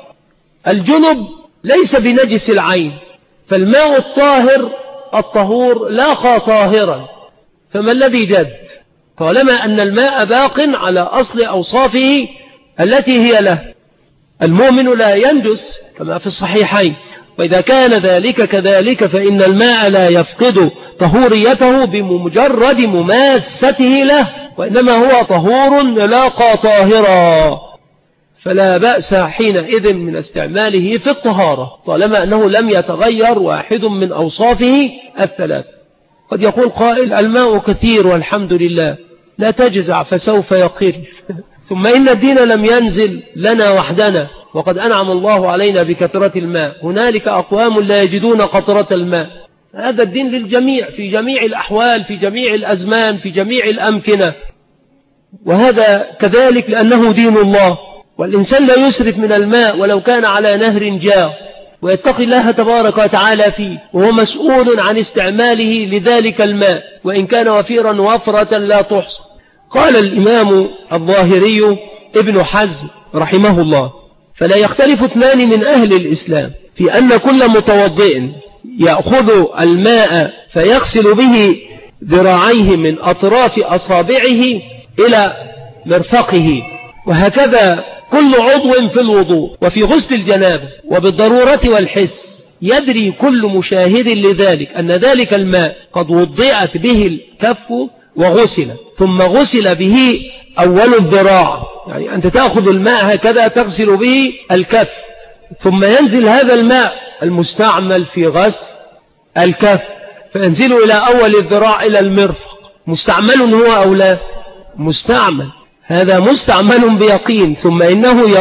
الجنب ليس بنجس العين، فالماء الطاهر الطهور لا طاهرا، فما الذي جد؟ طالما أن الماء باق على أصل أوصافه التي هي له. المؤمن لا ينجس كما في الصحيحين، وإذا كان ذلك كذلك فإن الماء لا يفقد طهوريته بمجرد مماسته له، وإنما هو طهور لاقى طاهرا، فلا بأس حينئذ من استعماله في الطهارة طالما أنه لم يتغير واحد من أوصافه الثلاث. قد يقول قائل الماء كثير والحمد لله، لا تجزع فسوف يقل. ثم إن الدين لم ينزل لنا وحدنا، وقد أنعم الله علينا بكثرة الماء، هنالك أقوام لا يجدون قطرة الماء. هذا الدين للجميع في جميع الأحوال، في جميع الأزمان، في جميع الأمكنة، وهذا كذلك لأنه دين الله. والإنسان لا يسرف من الماء ولو كان على نهر جار، ويتقي الله تبارك وتعالى فيه، وهو مسؤول عن استعماله لذلك الماء وإن كان وفيرا وفرة لا تحصى. قال الإمام الظاهري ابن حزم رحمه الله: فلا يختلف اثنان من أهل الإسلام في أن كل متوضئ يأخذ الماء فيغسل به ذراعيه من أطراف أصابعه إلى مرفقه، وهكذا كل عضو في الوضوء وفي غسل الجنابة وبالضرورة والحس. يدري كل مشاهد لذلك أن ذلك الماء قد وضعت به الكف وغسل، ثم غسل به أول الذراع، يعني أنت تأخذ الماء هكذا تغسل به الكف، ثم ينزل هذا الماء المستعمل في غسل الكف فينزل إلى أول الذراع إلى المرفق. مستعمل هو أو لا؟ مستعمل، هذا مستعمل بيقين. ثم إنه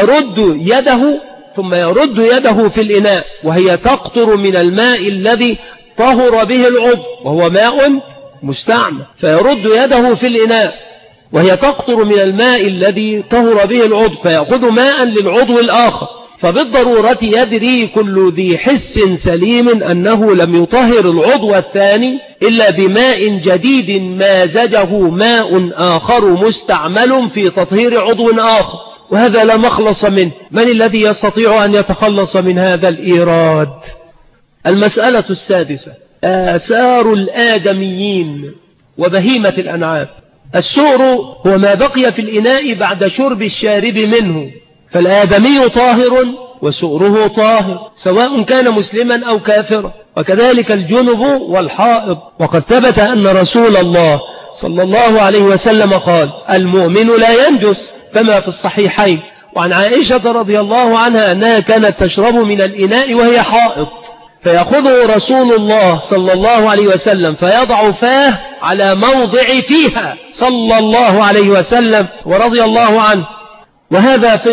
يرد يده في الإناء وهي تقطر من الماء الذي طهر به العضو، وهو ماء مستعمل، فيرد يده في الإناء وهي تقطر من الماء الذي طهر به العضو فيأخذ ماء للعضو الآخر. فبالضرورة يدري كل ذي حس سليم أنه لم يطهر العضو الثاني إلا بماء جديد مازجه ماء آخر مستعمل في تطهير عضو آخر، وهذا لا مخلص منه. من الذي يستطيع أن يتخلص من هذا الإيراد؟ المسألة السادسة: آثار الآدميين وبهيمة الأنعام. السؤر هو ما بقي في الإناء بعد شرب الشارب منه، فالآدمي طاهر وسؤره طاهر سواء كان مسلما أو كافرا، وكذلك الجنب والحائض. وقد ثبت أن رسول الله صلى الله عليه وسلم قال: المؤمن لا ينجس، كما في الصحيحين. وعن عائشة رضي الله عنها أنها كانت تشرب من الإناء وهي حائض، فيأخذه رسول الله صلى الله عليه وسلم فيضع فاه على موضع فيها صلى الله عليه وسلم ورضي الله عنه، وهذا في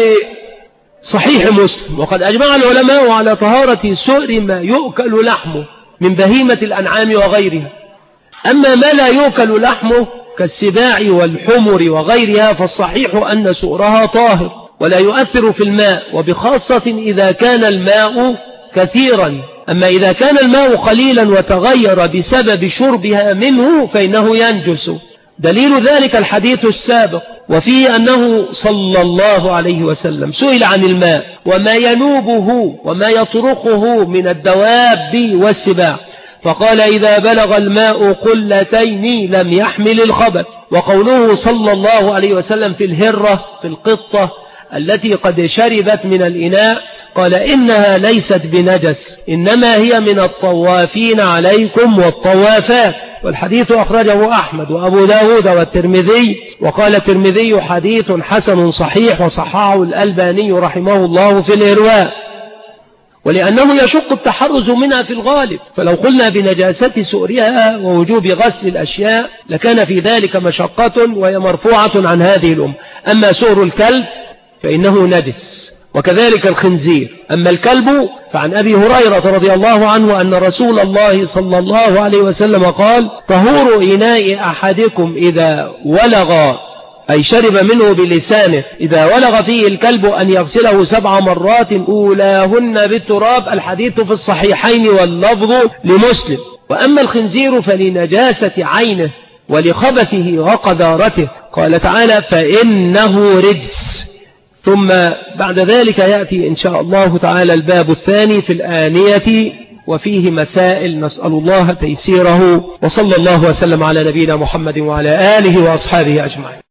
صحيح مسلم. وقد أجمع العلماء على طهارة سؤر ما يؤكل لحمه من بهيمة الأنعام وغيرها. أما ما لا يؤكل لحمه كالسباع والحمر وغيرها فالصحيح أن سؤرها طاهر ولا يؤثر في الماء، وبخاصة إذا كان الماء كثيرا. أما إذا كان الماء قليلا وتغير بسبب شربها منه فإنه ينجس. دليل ذلك الحديث السابق، وفيه أنه صلى الله عليه وسلم سئل عن الماء وما ينوبه وما يطرقه من الدواب والسباع، فقال: إذا بلغ الماء قلتين لم يحمل الخبث. وقوله صلى الله عليه وسلم في الهرة في القطة التي قد شربت من الإناء قال: إنها ليست بنجس، إنما هي من الطوافين عليكم والطوافات. والحديث أخرجه أحمد وأبو داود والترمذي، وقال الترمذي: حديث حسن صحيح، وصححه الألباني رحمه الله في الإرواء. ولأنه يشق التحرز منها في الغالب، فلو قلنا بنجاسة سؤرها ووجوب غسل الأشياء لكان في ذلك مشقة وهي مرفوعة عن هذه الأمة. أما سؤر الكلب فإنه نجس، وكذلك الخنزير. أما الكلب فعن أبي هريرة رضي الله عنه أن رسول الله صلى الله عليه وسلم قال: طهور إناء أحدكم إذا ولغ، أي شرب منه بلسانه، إذا ولغ فيه الكلب أن يغسله 7 مرات أولاهن بالتراب. الحديث في الصحيحين واللفظ لمسلم. وأما الخنزير فلنجاسة عينه ولخبثه وقذارته، قال تعالى: فإنه رجس. ثم بعد ذلك يأتي إن شاء الله تعالى الباب الثاني في الآنية، وفيه مسائل نسأل الله تيسيره. وصلى الله وسلم على نبينا محمد وعلى آله وأصحابه أجمعين.